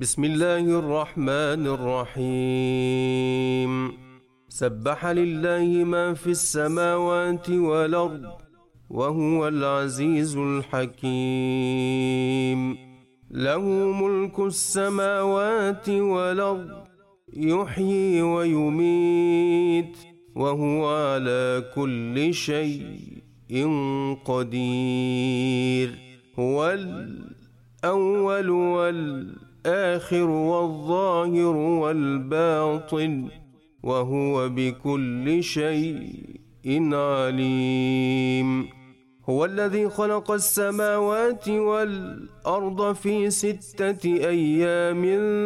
بسم الله الرحمن الرحيم. سبح لله ما في السماوات والأرض وهو العزيز الحكيم. له ملك السماوات والأرض يحيي ويميت وهو على كل شيء قدير. هو الأول والآخر والظاهر والباطن وهو بكل شيء عليم. هو الذي خلق السماوات والأرض في 6 أيام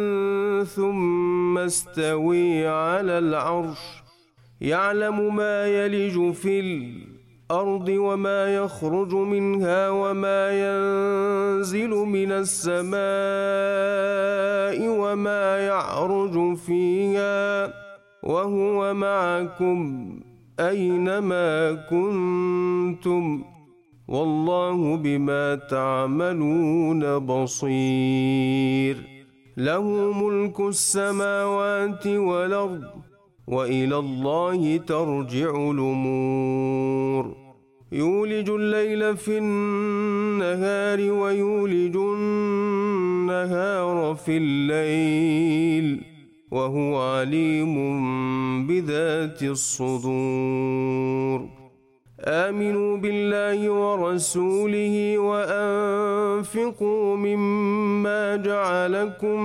ثم استوى على العرش يعلم ما يلج في الأرض وما يخرج منها وما ينزل من السماء وما يعرج فيها وهو معكم أينما كنتم والله بما تعملون بصير. له ملك السماوات والأرض وإلى الله ترجع الأمور. يولج الليل في النهار ويولج النهار في الليل وهو عليم بذات الصدور. آمنوا بالله ورسوله وأنفقوا مما جعلكم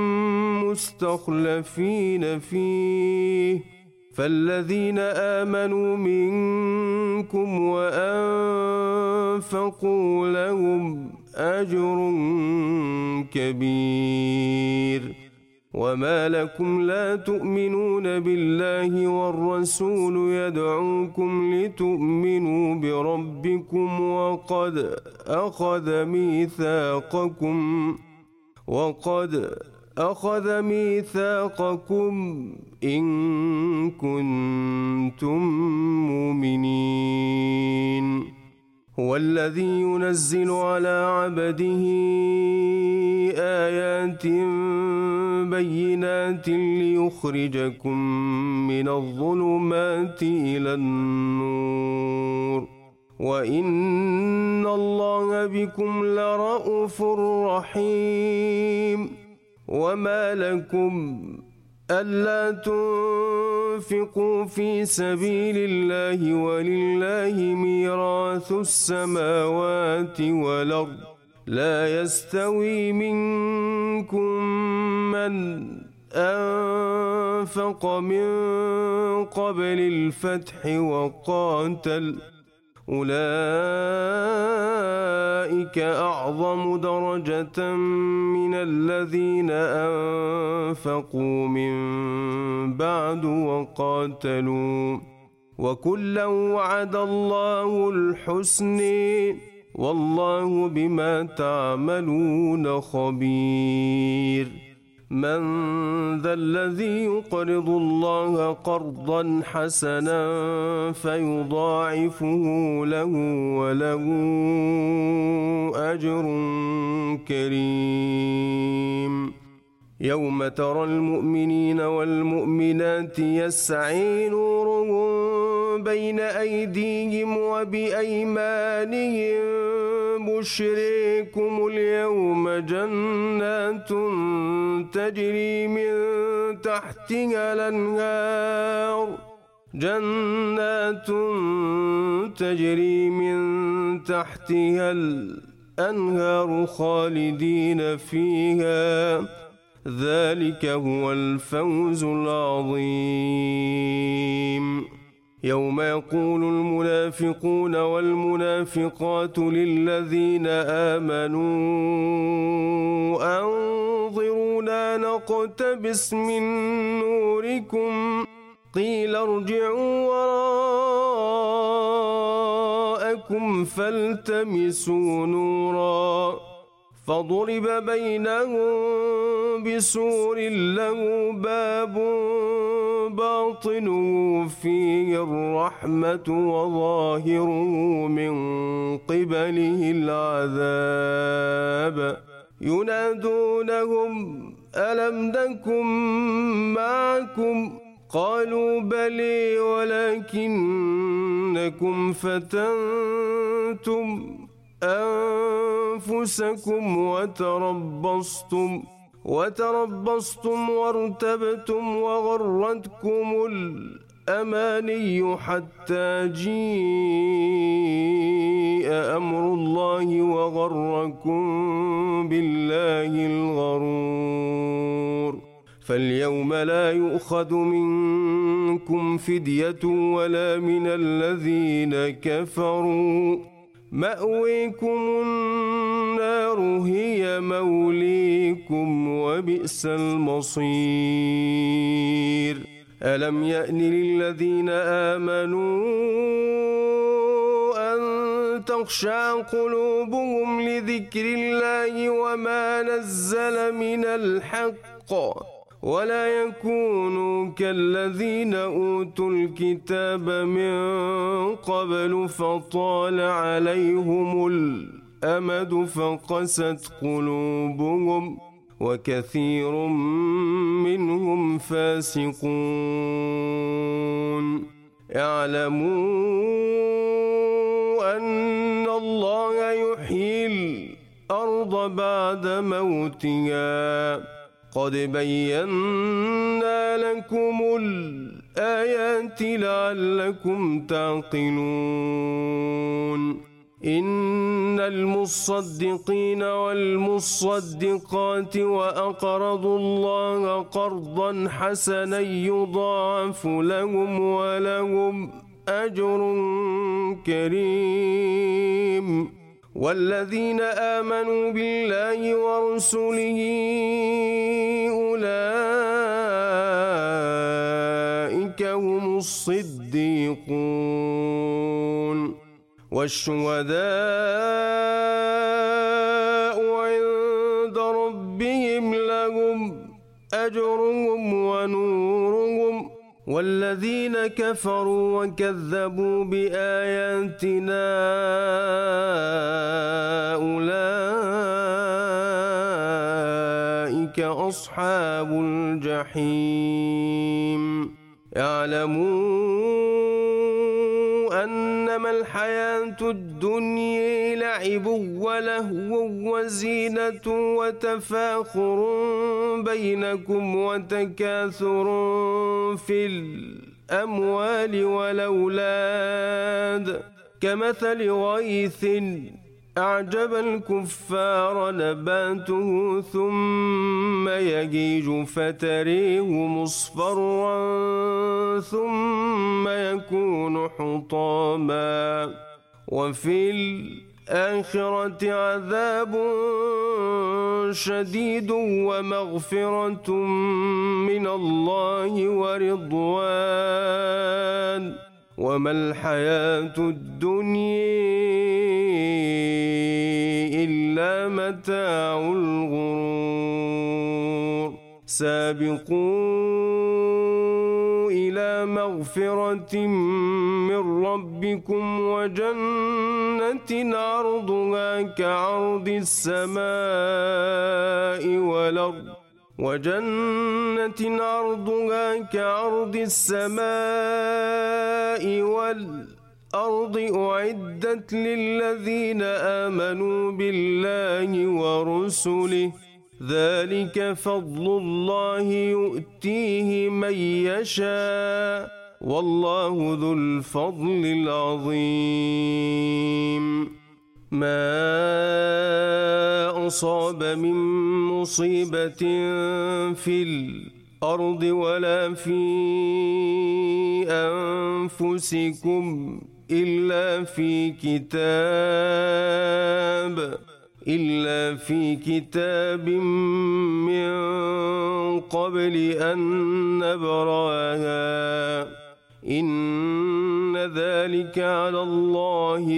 مستخلفين فيه فالذين آمنوا منكم وأنفقوا لهم أجر كبير. وما لكم لا تؤمنون بالله والرسول يدعوكم لتؤمنوا بربكم وقد أخذ ميثاقكم إن كنتم مؤمنين. هو الذي ينزل على عبده آيات بينات ليخرجكم من الظلمات إلى النور وإن الله بكم لرءوف رحيم. وما لكم ألا تنفقوا في سبيل الله ولله ميراث السماوات والأرض لا يستوي منكم من أنفق من قبل الفتح وقاتل أولئك أعظم درجة من الذين أنفقوا من بعد وقاتلوا وكلا وعد الله الحسن والله بما تعملون خبير. من ذا الذي يقرض الله قرضا حسنا فيضاعفه له وله أجر كريم. يوم ترى المؤمنين والمؤمنات يسعي نورهم بين أيديهم وبأيمانهم بشريكم اليوم جنات تجري من تحتها الأنهار خالدين فيها ذلك هو الفوز العظيم. يوم يقول المنافقون والمنافقات للذين آمنوا أنظرونا نقتبس من نوركم قيل ارجعوا وراءكم فالتمسوا نورا فضرب بينهم بسور له باب باطنه فيه الرحمة وظاهره من قبله العذاب ينادونهم ألم نكن معكم قالوا بلى ولكنكم فتنتم أنفسكم وتربصتم وارتبتم وغرتكم الأماني حتى جيء أمر الله وغركم بالله الغرور فاليوم لا يؤخذ منكم فدية ولا من الذين كفروا مأويكم النار هي موليكم وبئس المصير ألم يأن للذين آمنوا أن تخشع قلوبهم لذكر الله وما نزل من الحق ولا يكونوا كالذين أوتوا الكتاب من قبل فطال عليهم الأمد فقست قلوبهم وكثير منهم فاسقون اعلموا أن الله يحيي الأرض بعد موتها قد بينا لكم الآيات لعلكم تعقلون إن المصدقين والمصدقات وأقرضوا الله قرضا حسنا يضاعف لهم ولهم أجر كريم والذين آمنوا بالله ورسله أولئك هم الصديقون والشهداء عند ربهم لهم أجرهم ونورهم والذين كفروا وكذبوا بآياتنا أولئك أصحاب الجحيم اعلموا أنما الحياة الدنيا لعب ولهو وزينة وتفاخر بينكم وتكاثر في الأموال والأولاد كمثل غيث أعجب الكفار نباته ثم يهيج فتريه مصفرا ثم يكون حطاما وفي الآخرة عذاب شديد ومغفرة من الله ورضوان وما الحياة الدنيا إلا متاع الغرور سابقوا إلى مغفرة من ربكم وجنة عرضها كعرض السماء والأرض أعدت للذين آمنوا بالله ورسله ذلك فضل الله يؤتيه من يشاء والله ذو الفضل العظيم ما أصاب من مصيبة في الأرض ولا في أنفسكم إلا في كتاب من قبل أن نبرأها إن ذلك على الله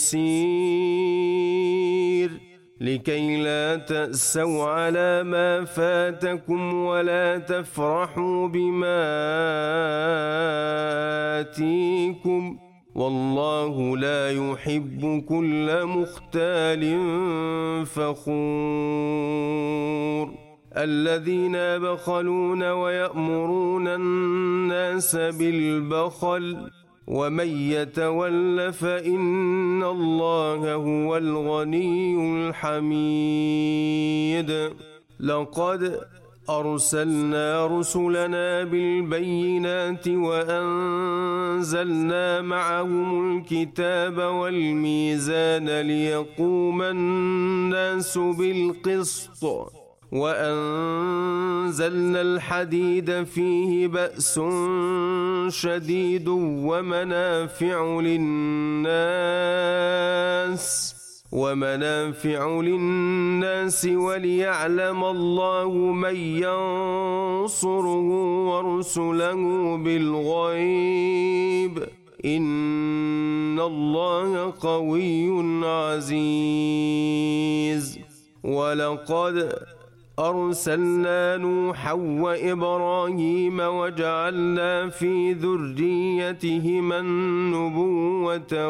يسير لكي لا تأسوا على ما فاتكم ولا تفرحوا بما آتيكم والله لا يحب كل مختال فخور الذين يبخلون ويأمرون الناس بالبخل ومن يتول فإن الله هو الغني الحميد لقد أرسلنا رسلنا بالبينات وأنزلنا معهم الكتاب والميزان ليقوم الناس بالقسط وأنزلنا الحديد فيه بأس شديد ومنافع للناس وليعلم الله من ينصره ورسله بالغيب إن الله قوي عزيز ولقد أرسلنا نوحا وإبراهيم وجعلنا في ذريتهما النبوة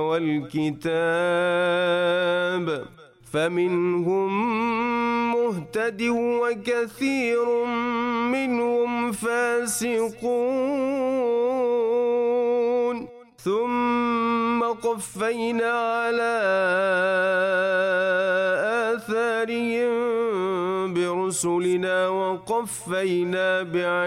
والكتاب فمنهم مهتد وكثير منهم فاسقون ثم قفينا على آثارهم برسلنا وقفينا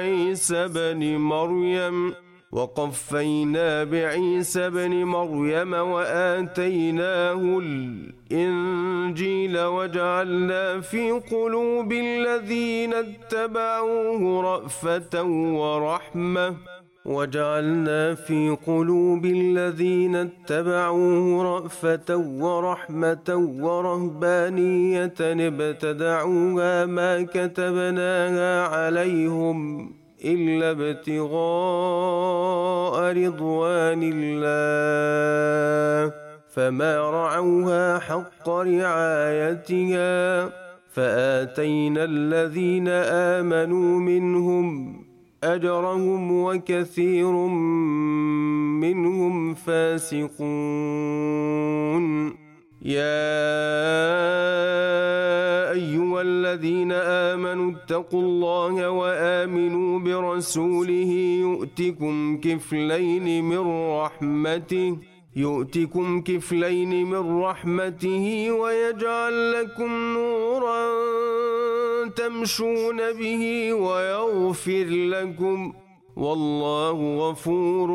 بعيسى بن مريم وآتيناه الإنجيل وجعلنا في قلوب الذين اتبعوه رأفة ورحمة ورهبانية ابتدعوها ما كتبناها عليهم إلا ابتغاء رضوان الله فما رعوها حق رعايتها فآتينا الذين آمنوا منهم أجرهم وكثير منهم فاسقون يا أيها الذين آمنوا اتقوا الله وآمنوا برسوله يؤتكم كفلين من رحمته ويجعل لكم نورا تمشون به ويغفر لكم والله غفور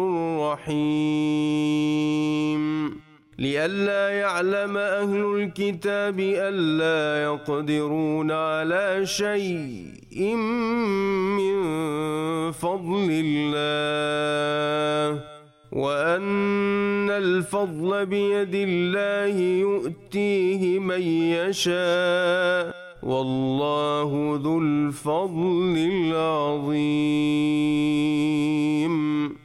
رحيم لئلا يعلم أهل الكتاب ألا يقدرون على شيء من فضل الله وأن الفضل بيد الله يؤتيه من يشاء والله ذو الفضل العظيم